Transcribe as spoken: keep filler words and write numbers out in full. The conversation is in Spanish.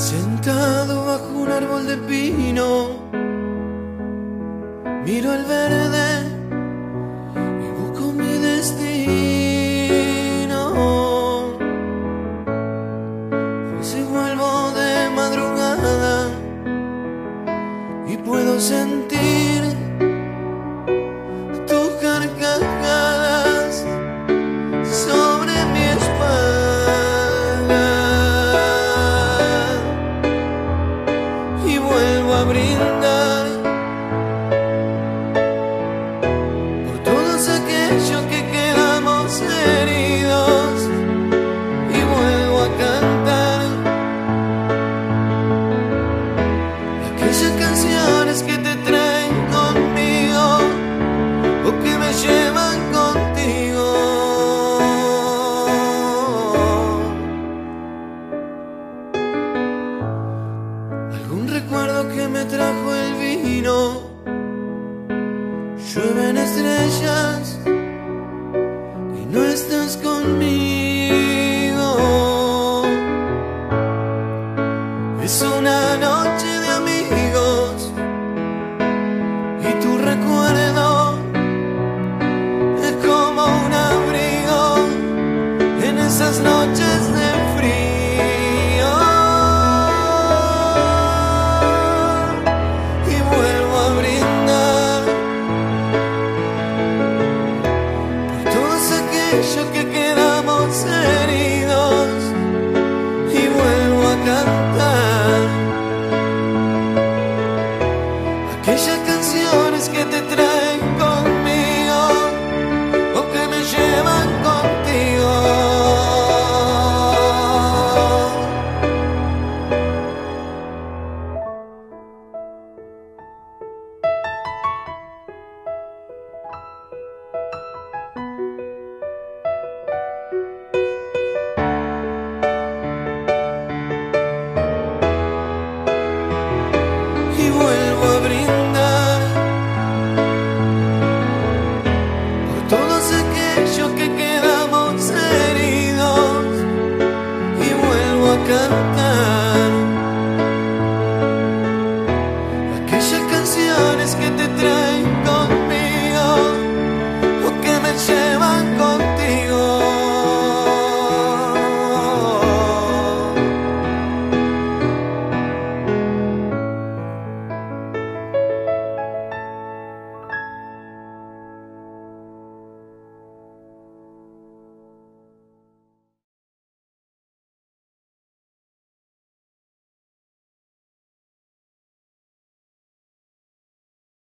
Sentado bajo un árbol de pino, miro el verde y busco mi destino. A veces vuelvo de madrugada y puedo sentir tus carcajadas sobre mi espalda. Y vuelvo a brindar por todos aquellos que quedamos heridos. Y vuelvo a cantar aquellas canciones que te traen conmigo o que me llevan contigo. Algún recuerdo que me trajo el vino. Llueven estrellas y no estás conmigo. Es una noche